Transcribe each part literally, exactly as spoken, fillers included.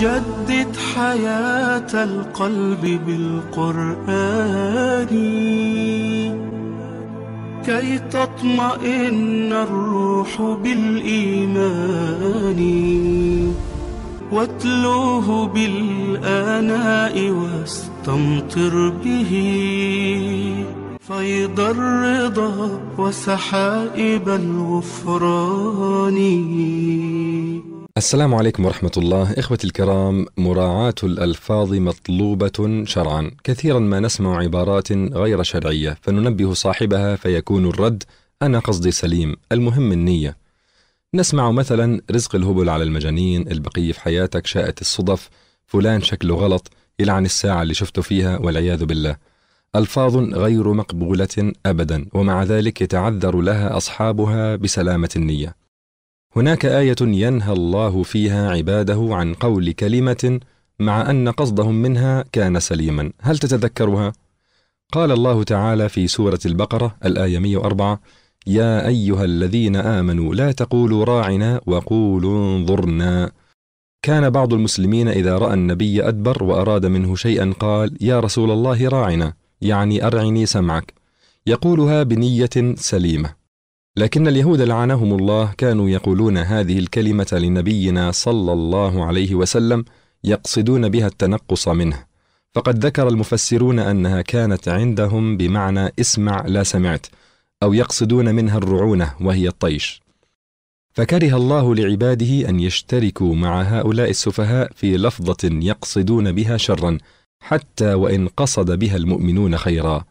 جدد حياة القلب بالقرآن كي تطمئن الروح بالإيمان، واتلوه بالآناء واستمطر به فيض الرضا وسحائب الغفران. السلام عليكم ورحمة الله. إخوتي الكرام، مراعاة الألفاظ مطلوبة شرعا. كثيرا ما نسمع عبارات غير شرعية فننبه صاحبها فيكون الرد أنا قصدي سليم، المهم النية. نسمع مثلا رزق الهبل على المجانين، البقية في حياتك، شاءت الصدف، فلان شكله غلط، يلعن الساعة اللي شفته فيها، والعياذ بالله. ألفاظ غير مقبولة أبدا، ومع ذلك يتعذر لها أصحابها بسلامة النية. هناك آية ينهى الله فيها عباده عن قول كلمة مع أن قصدهم منها كان سليما. هل تتذكرها؟ قال الله تعالى في سورة البقرة الآية مئة وأربعة: يا أيها الذين آمنوا لا تقولوا راعنا وقولوا انظرنا. كان بعض المسلمين إذا رأى النبي أدبر وأراد منه شيئا قال يا رسول الله راعنا، يعني أرعني سمعك، يقولها بنية سليمة. لكن اليهود لعنهم الله كانوا يقولون هذه الكلمة لنبينا صلى الله عليه وسلم يقصدون بها التنقص منه، فقد ذكر المفسرون أنها كانت عندهم بمعنى اسمع لا سمعت، أو يقصدون منها الرعونة وهي الطيش. فكره الله لعباده أن يشتركوا مع هؤلاء السفهاء في لفظة يقصدون بها شرا، حتى وإن قصد بها المؤمنون خيرا،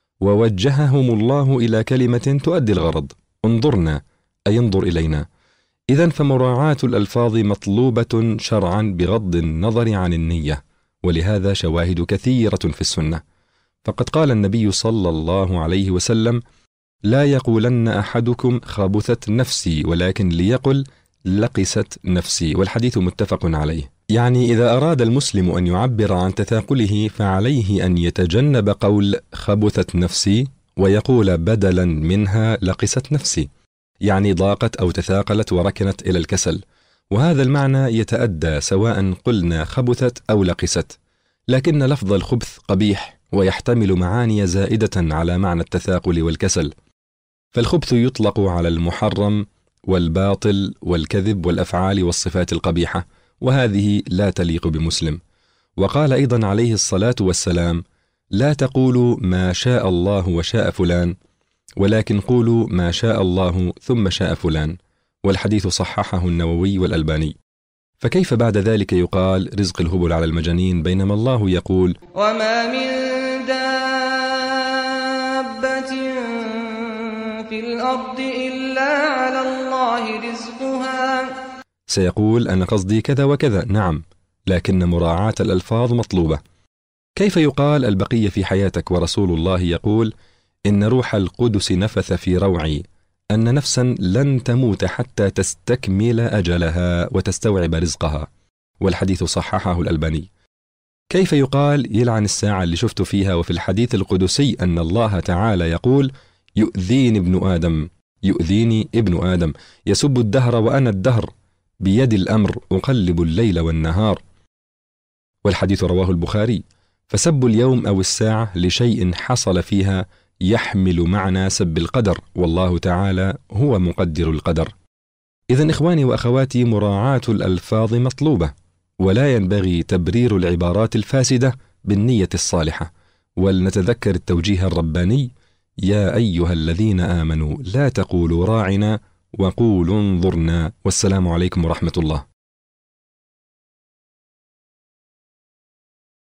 ووجههم الله إلى كلمة تؤدي الغرض: انظرنا، أي انظر إلينا. إذن فمراعاة الألفاظ مطلوبة شرعا بغض النظر عن النية، ولهذا شواهد كثيرة في السنة. فقد قال النبي صلى الله عليه وسلم: لا يقولن أحدكم خبثت نفسي، ولكن ليقل لقست نفسي، والحديث متفق عليه. يعني إذا أراد المسلم أن يعبر عن تثاقله فعليه أن يتجنب قول خبثت نفسي ويقول بدلا منها لقست نفسي، يعني ضاقت أو تثاقلت وركنت إلى الكسل، وهذا المعنى يتأدى سواء قلنا خبثت أو لقست. لكن لفظ الخبث قبيح ويحتمل معاني زائدة على معنى التثاقل والكسل، فالخبث يطلق على المحرم والباطل والكذب والأفعال والصفات القبيحة، وهذه لا تليق بمسلم. وقال أيضا عليه الصلاة والسلام: لا تقولوا ما شاء الله وشاء فلان، ولكن قولوا ما شاء الله ثم شاء فلان، والحديث صححه النووي والألباني. فكيف بعد ذلك يقال رزق الهبل على المجانين بينما الله يقول: وما من دابة في الأرض إلا على الله رزقها. سيقول أنا قصدي كذا وكذا، نعم، لكن مراعاة الألفاظ مطلوبة. كيف يقال البقية في حياتك ورسول الله يقول: إن روح القدس نفث في روعي أن نفسا لن تموت حتى تستكمل أجلها وتستوعب رزقها، والحديث صححه الألباني. كيف يقال يلعن الساعة اللي شفت فيها وفي الحديث القدسي أن الله تعالى يقول: يؤذيني ابن آدم، يؤذيني ابن آدم، يسب الدهر وأنا الدهر، بيد الأمر أقلب الليل والنهار، والحديث رواه البخاري. فسب اليوم أو الساعة لشيء حصل فيها يحمل معنى سب القدر، والله تعالى هو مقدر القدر. إذن إخواني وأخواتي، مراعاة الألفاظ مطلوبة، ولا ينبغي تبرير العبارات الفاسدة بالنية الصالحة. ولنتذكر التوجيه الرباني: يا أيها الذين آمنوا لا تقولوا راعنا وقولوا انظرنا. والسلام عليكم ورحمة الله.